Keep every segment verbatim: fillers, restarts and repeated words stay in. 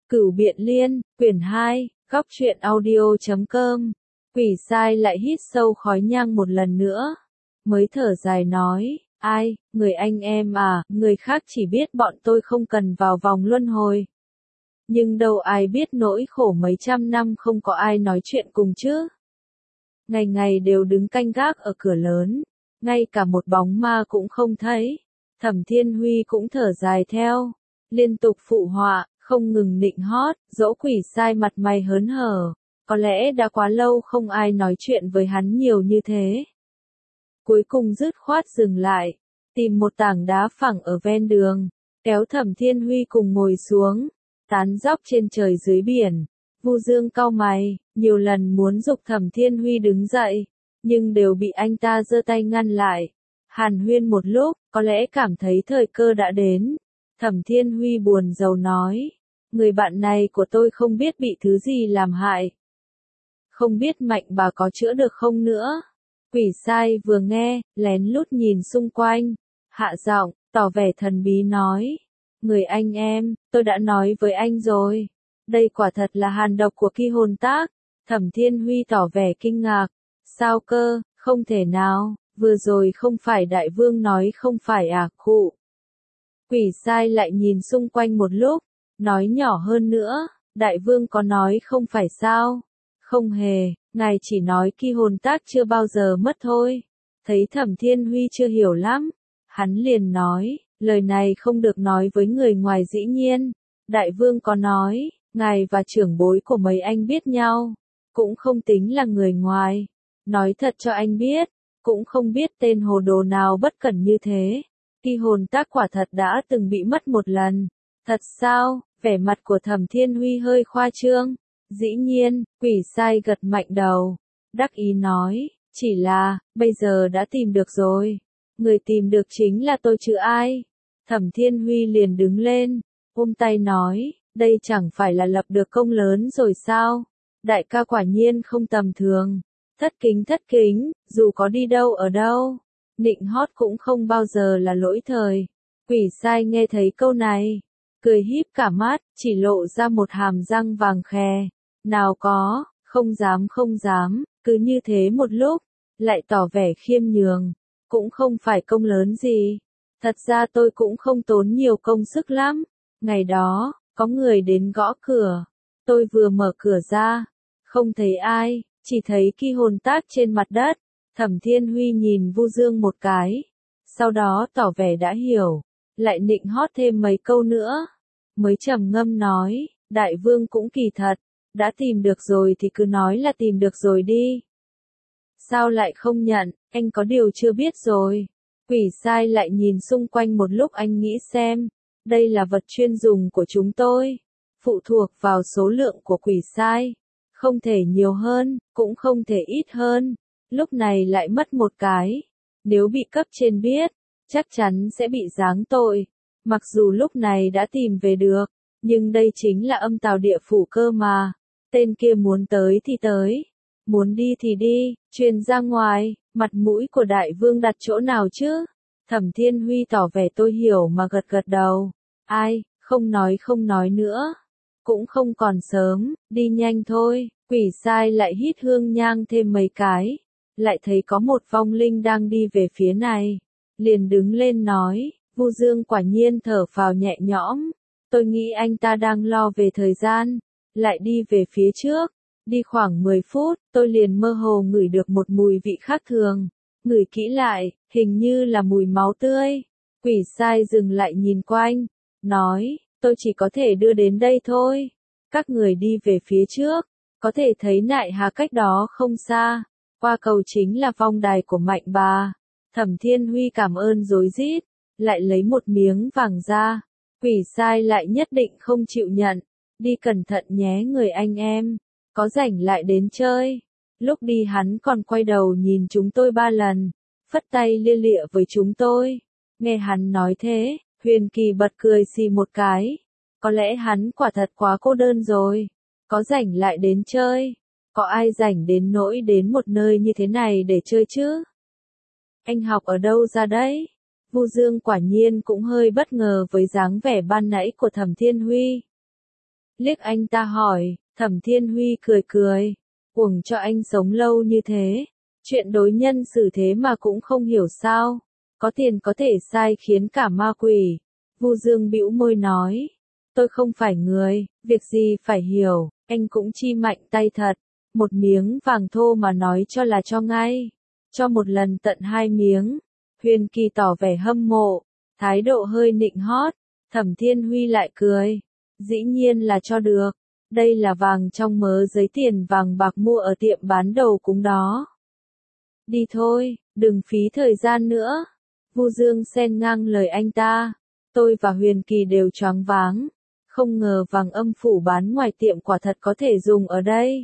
Cửu Biện Liên, quyển hai, góc truyện audio chấm com. Quỷ sai lại hít sâu khói nhang một lần nữa. Mới thở dài nói, ai, người anh em à, người khác chỉ biết bọn tôi không cần vào vòng luân hồi. Nhưng đâu ai biết nỗi khổ mấy trăm năm không có ai nói chuyện cùng chứ. Ngày ngày đều đứng canh gác ở cửa lớn, ngay cả một bóng ma cũng không thấy. Thẩm Thiên Huy cũng thở dài theo, liên tục phụ họa, không ngừng nịnh hót, dỗ quỷ sai mặt mày hớn hở. Có lẽ đã quá lâu không ai nói chuyện với hắn nhiều như thế. Cuối cùng dứt khoát dừng lại, tìm một tảng đá phẳng ở ven đường, kéo Thẩm Thiên Huy cùng ngồi xuống, tán dóc trên trời dưới biển. Vu Dương cau mày, nhiều lần muốn giục Thẩm Thiên Huy đứng dậy, nhưng đều bị anh ta giơ tay ngăn lại. Hàn huyên một lúc, có lẽ cảm thấy thời cơ đã đến. Thẩm Thiên Huy buồn rầu nói, người bạn này của tôi không biết bị thứ gì làm hại. Không biết Mạnh bà có chữa được không nữa. Quỷ sai vừa nghe, lén lút nhìn xung quanh, hạ giọng, tỏ vẻ thần bí nói, người anh em, tôi đã nói với anh rồi. Đây quả thật là hàn độc của Ki Hồn Tác. Thẩm Thiên Huy tỏ vẻ kinh ngạc, sao cơ, không thể nào, vừa rồi không phải đại vương nói không phải à, khụ. Quỷ sai lại nhìn xung quanh một lúc, nói nhỏ hơn nữa, đại vương có nói không phải sao? Không hề, ngài chỉ nói Ki Hồn Tác chưa bao giờ mất thôi. Thấy Thẩm Thiên Huy chưa hiểu lắm, hắn liền nói, lời này không được nói với người ngoài dĩ nhiên. Đại vương có nói, ngài và trưởng bối của mấy anh biết nhau, cũng không tính là người ngoài. Nói thật cho anh biết, cũng không biết tên hồ đồ nào bất cẩn như thế. Ki Hồn Tác quả thật đã từng bị mất một lần. Thật sao? Vẻ mặt của Thẩm Thiên Huy hơi khoa trương. Dĩ nhiên, quỷ sai gật mạnh đầu. Đắc ý nói, chỉ là, bây giờ đã tìm được rồi. Người tìm được chính là tôi chứ ai. Thẩm Thiên Huy liền đứng lên, ôm tay nói, đây chẳng phải là lập được công lớn rồi sao? Đại ca quả nhiên không tầm thường. Thất kính thất kính, dù có đi đâu ở đâu, nịnh hót cũng không bao giờ là lỗi thời. Quỷ sai nghe thấy câu này, cười híp cả mắt, chỉ lộ ra một hàm răng vàng khè. Nào có, không dám không dám, cứ như thế một lúc, lại tỏ vẻ khiêm nhường, cũng không phải công lớn gì. Thật ra tôi cũng không tốn nhiều công sức lắm. Ngày đó, có người đến gõ cửa, tôi vừa mở cửa ra, không thấy ai, chỉ thấy Ki Hồn Tác trên mặt đất. Thẩm Thiên Huy nhìn Vu Dương một cái, sau đó tỏ vẻ đã hiểu, lại nịnh hót thêm mấy câu nữa, mới trầm ngâm nói, đại vương cũng kỳ thật, đã tìm được rồi thì cứ nói là tìm được rồi đi. Sao lại không nhận, anh có điều chưa biết rồi. Quỷ sai lại nhìn xung quanh một lúc, anh nghĩ xem, đây là vật chuyên dùng của chúng tôi, phụ thuộc vào số lượng của quỷ sai, không thể nhiều hơn, cũng không thể ít hơn. Lúc này lại mất một cái, nếu bị cấp trên biết, chắc chắn sẽ bị giáng tội. Mặc dù lúc này đã tìm về được, nhưng đây chính là âm tào địa phủ cơ mà. Tên kia muốn tới thì tới, muốn đi thì đi, truyền ra ngoài, mặt mũi của đại vương đặt chỗ nào chứ? Thẩm Thiên Huy tỏ vẻ tôi hiểu mà gật gật đầu. Ai, không nói không nói nữa. Cũng không còn sớm, đi nhanh thôi. Quỷ sai lại hít hương nhang thêm mấy cái, lại thấy có một vong linh đang đi về phía này. Liền đứng lên nói, Vu Dương quả nhiên thở phào nhẹ nhõm. Tôi nghĩ anh ta đang lo về thời gian, lại đi về phía trước. Đi khoảng mười phút, tôi liền mơ hồ ngửi được một mùi vị khác thường. Ngửi kỹ lại, hình như là mùi máu tươi. Quỷ sai dừng lại nhìn quanh, nói, tôi chỉ có thể đưa đến đây thôi. Các người đi về phía trước, có thể thấy Nại Hà cách đó không xa. Qua cầu chính là vong đài của Mạnh bà. Thẩm Thiên Huy cảm ơn rối rít, lại lấy một miếng vàng ra. Quỷ sai lại nhất định không chịu nhận. Đi cẩn thận nhé người anh em, có rảnh lại đến chơi. Lúc đi hắn còn quay đầu nhìn chúng tôi ba lần, phất tay lia lịa với chúng tôi. Nghe hắn nói thế, Huyền Kỳ bật cười xì một cái. Có lẽ hắn quả thật quá cô đơn rồi. Có rảnh lại đến chơi. Có ai rảnh đến nỗi đến một nơi như thế này để chơi chứ? Anh học ở đâu ra đấy? Vu Dương quả nhiên cũng hơi bất ngờ với dáng vẻ ban nãy của Thẩm Thiên Huy. Liếc anh ta hỏi, Thẩm Thiên Huy cười cười. Uổng cho anh sống lâu như thế. Chuyện đối nhân xử thế mà cũng không hiểu sao. Có tiền có thể sai khiến cả ma quỷ. Vu Dương bĩu môi nói. Tôi không phải người, việc gì phải hiểu, anh cũng chi mạnh tay thật. Một miếng vàng thô mà nói cho là cho ngay. Cho một lần tận hai miếng. Huyền Kỳ tỏ vẻ hâm mộ, thái độ hơi nịnh hót. Thẩm Thiên Huy lại cười. Dĩ nhiên là cho được. Đây là vàng trong mớ giấy tiền vàng bạc mua ở tiệm bán đầu cúng đó. Đi thôi, đừng phí thời gian nữa. Vu Dương xen ngang lời anh ta. Tôi và Huyền Kỳ đều choáng váng. Không ngờ vàng âm phủ bán ngoài tiệm quả thật có thể dùng ở đây.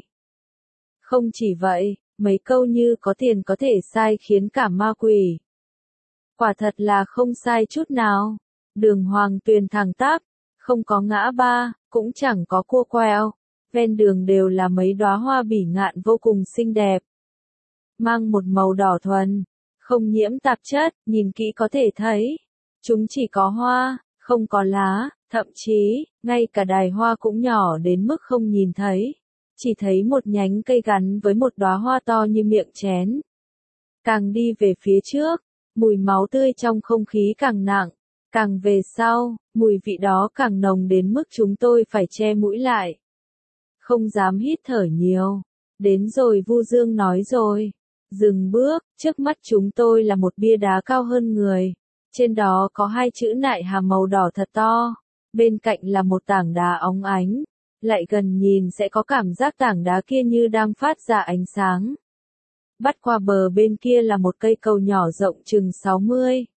Không chỉ vậy, mấy câu như có tiền có thể sai khiến cả ma quỷ. Quả thật là không sai chút nào. Đường Hoàng Tuyền thẳng tắp, không có ngã ba, cũng chẳng có cua quẹo. Ven đường đều là mấy đóa hoa bỉ ngạn vô cùng xinh đẹp. Mang một màu đỏ thuần, không nhiễm tạp chất, nhìn kỹ có thể thấy. Chúng chỉ có hoa, không có lá, thậm chí, ngay cả đài hoa cũng nhỏ đến mức không nhìn thấy. Chỉ thấy một nhánh cây gắn với một đóa hoa to như miệng chén. Càng đi về phía trước, mùi máu tươi trong không khí càng nặng. Càng về sau, mùi vị đó càng nồng đến mức chúng tôi phải che mũi lại. Không dám hít thở nhiều. Đến rồi, Vu Dương nói rồi. Dừng bước, trước mắt chúng tôi là một bia đá cao hơn người. Trên đó có hai chữ nại hàm màu đỏ thật to. Bên cạnh là một tảng đá óng ánh. Lại gần nhìn sẽ có cảm giác tảng đá kia như đang phát ra ánh sáng. Bắt qua bờ bên kia là một cây cầu nhỏ rộng chừng sáu mươi,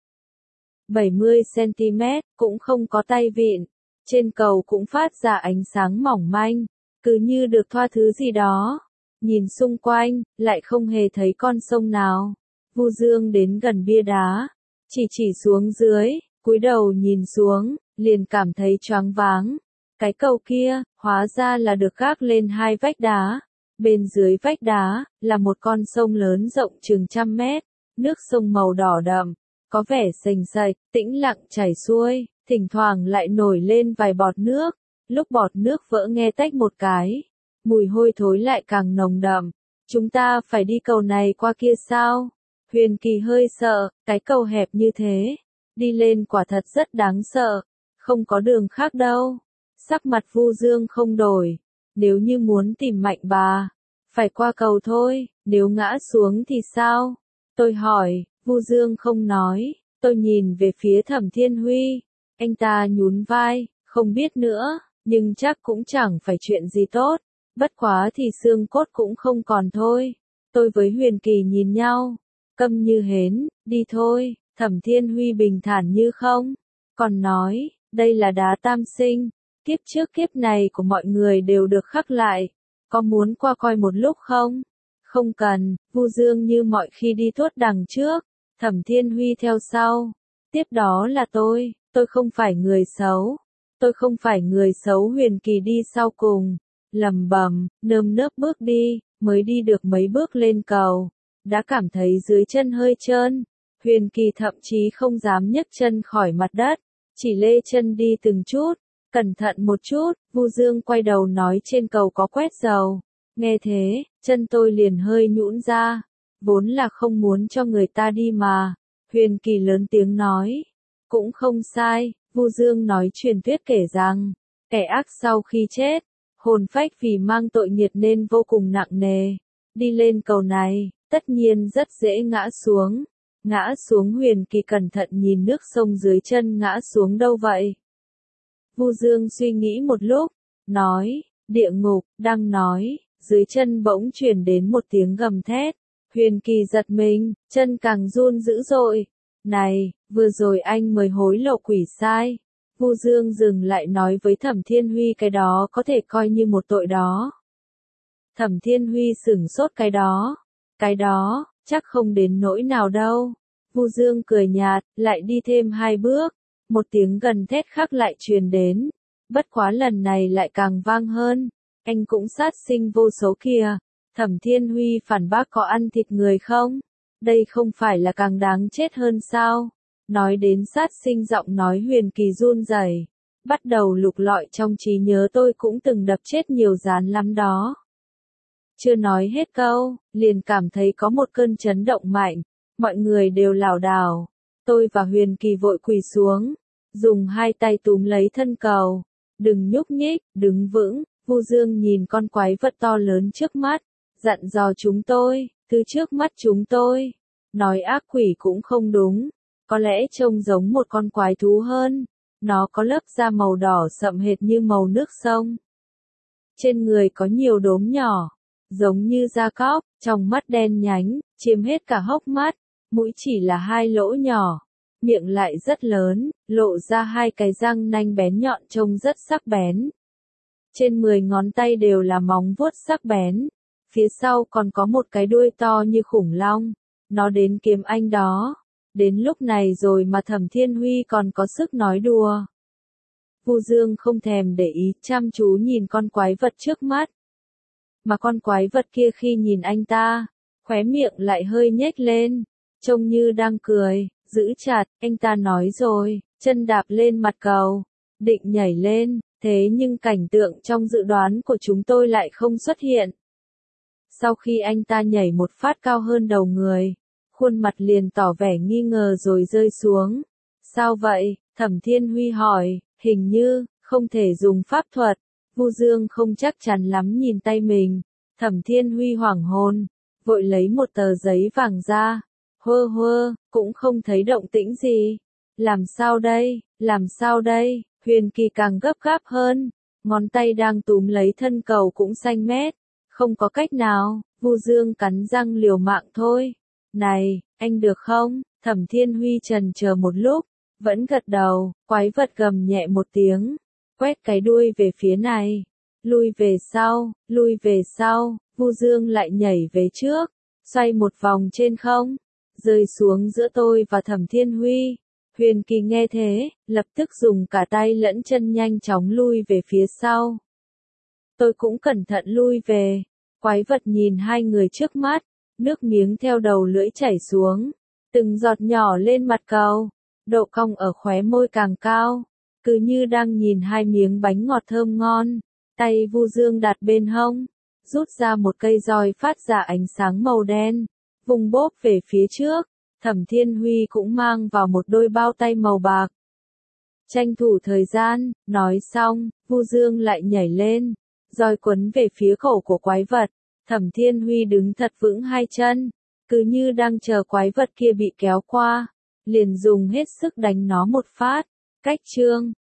bảy mươi xăng-ti-mét, cũng không có tay vịn. Trên cầu cũng phát ra ánh sáng mỏng manh, cứ như được thoa thứ gì đó. Nhìn xung quanh, lại không hề thấy con sông nào. Vu Dương đến gần bia đá, chỉ chỉ xuống dưới, cúi đầu nhìn xuống, liền cảm thấy choáng váng. Cái cầu kia, hóa ra là được gác lên hai vách đá. Bên dưới vách đá, là một con sông lớn rộng chừng trăm mét. Nước sông màu đỏ đậm, có vẻ sềnh sạch, tĩnh lặng chảy xuôi, thỉnh thoảng lại nổi lên vài bọt nước. Lúc bọt nước vỡ nghe tách một cái, mùi hôi thối lại càng nồng đậm. Chúng ta phải đi cầu này qua kia sao? Huyền Kỳ hơi sợ, cái cầu hẹp như thế. Đi lên quả thật rất đáng sợ. Không có đường khác đâu. Sắc mặt Vu Dương không đổi. Nếu như muốn tìm Mạnh bà, phải qua cầu thôi, nếu ngã xuống thì sao? Tôi hỏi, Vu Dương không nói. Tôi nhìn về phía Thẩm Thiên Huy. Anh ta nhún vai, không biết nữa, nhưng chắc cũng chẳng phải chuyện gì tốt. Bất quá thì xương cốt cũng không còn thôi. Tôi với Huyền Kỳ nhìn nhau, câm như hến, đi thôi. Thẩm Thiên Huy bình thản như không. Còn nói, đây là đá tam sinh. Kiếp trước kiếp này của mọi người đều được khắc lại. Có muốn qua coi một lúc không? Không cần, Vu Dương như mọi khi đi tuốt đằng trước. Thẩm Thiên Huy theo sau. Tiếp đó là tôi, tôi không phải người xấu. Tôi không phải người xấu. Huyền Kỳ đi sau cùng. Lầm bầm, nơm nớp bước đi, mới đi được mấy bước lên cầu. Đã cảm thấy dưới chân hơi trơn. Huyền Kỳ thậm chí không dám nhấc chân khỏi mặt đất. Chỉ lê chân đi từng chút. Cẩn thận một chút, Vu Dương quay đầu nói trên cầu có quét dầu. Nghe thế, chân tôi liền hơi nhũn ra. Vốn là không muốn cho người ta đi mà. Huyền Kỳ lớn tiếng nói. Cũng không sai, Vu Dương nói truyền thuyết kể rằng, kẻ ác sau khi chết, hồn phách vì mang tội nghiệt nên vô cùng nặng nề. Đi lên cầu này, tất nhiên rất dễ ngã xuống. Ngã xuống. Huyền Kỳ cẩn thận nhìn nước sông dưới chân. Ngã xuống đâu vậy? Vu Dương suy nghĩ một lúc, nói, địa ngục. Đang nói, dưới chân bỗng truyền đến một tiếng gầm thét. Huyền Kỳ giật mình, chân càng run dữ dội. Này, vừa rồi anh mới hối lộ quỷ sai. Vu Dương dừng lại nói với Thẩm Thiên Huy cái đó có thể coi như một tội đó. Thẩm Thiên Huy sửng sốt. Cái đó, cái đó, chắc không đến nỗi nào đâu. Vu Dương cười nhạt, lại đi thêm hai bước. Một tiếng gầm thét khác lại truyền đến. Bất quá lần này lại càng vang hơn. Anh cũng sát sinh vô số kìa. Thẩm Thiên Huy phản bác, có ăn thịt người không? Đây không phải là càng đáng chết hơn sao? Nói đến sát sinh, giọng nói Huyền Kỳ run rẩy. bắt đầu lục lọi trong trí nhớ tôi cũng từng đập chết nhiều gián lắm đó. Chưa nói hết câu, liền cảm thấy có một cơn chấn động mạnh, mọi người đều lảo đảo. Tôi và Huyền Kỳ vội quỳ xuống, dùng hai tay túm lấy thân cầu. Đừng nhúc nhích, đứng vững. Vu Dương nhìn con quái vật to lớn trước mắt, dặn dò chúng tôi, thứ trước mắt chúng tôi. Nói ác quỷ cũng không đúng, có lẽ trông giống một con quái thú hơn. Nó có lớp da màu đỏ sậm hệt như màu nước sông. Trên người có nhiều đốm nhỏ, giống như da cóc, trong mắt đen nhánh, chiếm hết cả hốc mắt, mũi chỉ là hai lỗ nhỏ, miệng lại rất lớn, lộ ra hai cái răng nanh bén nhọn trông rất sắc bén. Trên mười ngón tay đều là móng vuốt sắc bén, phía sau còn có một cái đuôi to như khủng long, nó đến kiếm anh đó. Đến lúc này rồi mà Thẩm Thiên Huy còn có sức nói đùa. Vu Dương không thèm để ý, chăm chú nhìn con quái vật trước mắt. Mà con quái vật kia khi nhìn anh ta, khóe miệng lại hơi nhếch lên, trông như đang cười, giữ chặt, anh ta nói rồi, chân đạp lên mặt cầu, định nhảy lên, thế nhưng cảnh tượng trong dự đoán của chúng tôi lại không xuất hiện. Sau khi anh ta nhảy một phát cao hơn đầu người, khuôn mặt liền tỏ vẻ nghi ngờ rồi rơi xuống. Sao vậy? Thẩm Thiên Huy hỏi, hình như, không thể dùng pháp thuật. Vu Dương không chắc chắn lắm nhìn tay mình. Thẩm Thiên Huy hoảng hồn, vội lấy một tờ giấy vàng ra. Hơ hơ, cũng không thấy động tĩnh gì. Làm sao đây? Làm sao đây? Huyền Kỳ càng gấp gáp hơn. Ngón tay đang túm lấy thân cầu cũng xanh mét. Không có cách nào, Vu Dương cắn răng liều mạng thôi. Này, anh được không? Thẩm Thiên Huy chần chờ một lúc, vẫn gật đầu, quái vật gầm nhẹ một tiếng, quét cái đuôi về phía này, lui về sau, lui về sau, Vu Dương lại nhảy về trước, xoay một vòng trên không, rơi xuống giữa tôi và Thẩm Thiên Huy. Huyền Kỳ nghe thế, lập tức dùng cả tay lẫn chân nhanh chóng lui về phía sau. Tôi cũng cẩn thận lui về, quái vật nhìn hai người trước mắt. Nước miếng theo đầu lưỡi chảy xuống, từng giọt nhỏ lên mặt cầu, độ cong ở khóe môi càng cao, cứ như đang nhìn hai miếng bánh ngọt thơm ngon. Tay Vu Dương đặt bên hông, rút ra một cây roi phát ra ánh sáng màu đen, vùng bóp về phía trước. Thẩm Thiên Huy cũng mang vào một đôi bao tay màu bạc. Tranh thủ thời gian, nói xong, Vu Dương lại nhảy lên, roi quấn về phía cổ của quái vật. Thẩm Thiên Huy đứng thật vững hai chân, cứ như đang chờ quái vật kia bị kéo qua, liền dùng hết sức đánh nó một phát. Cách chương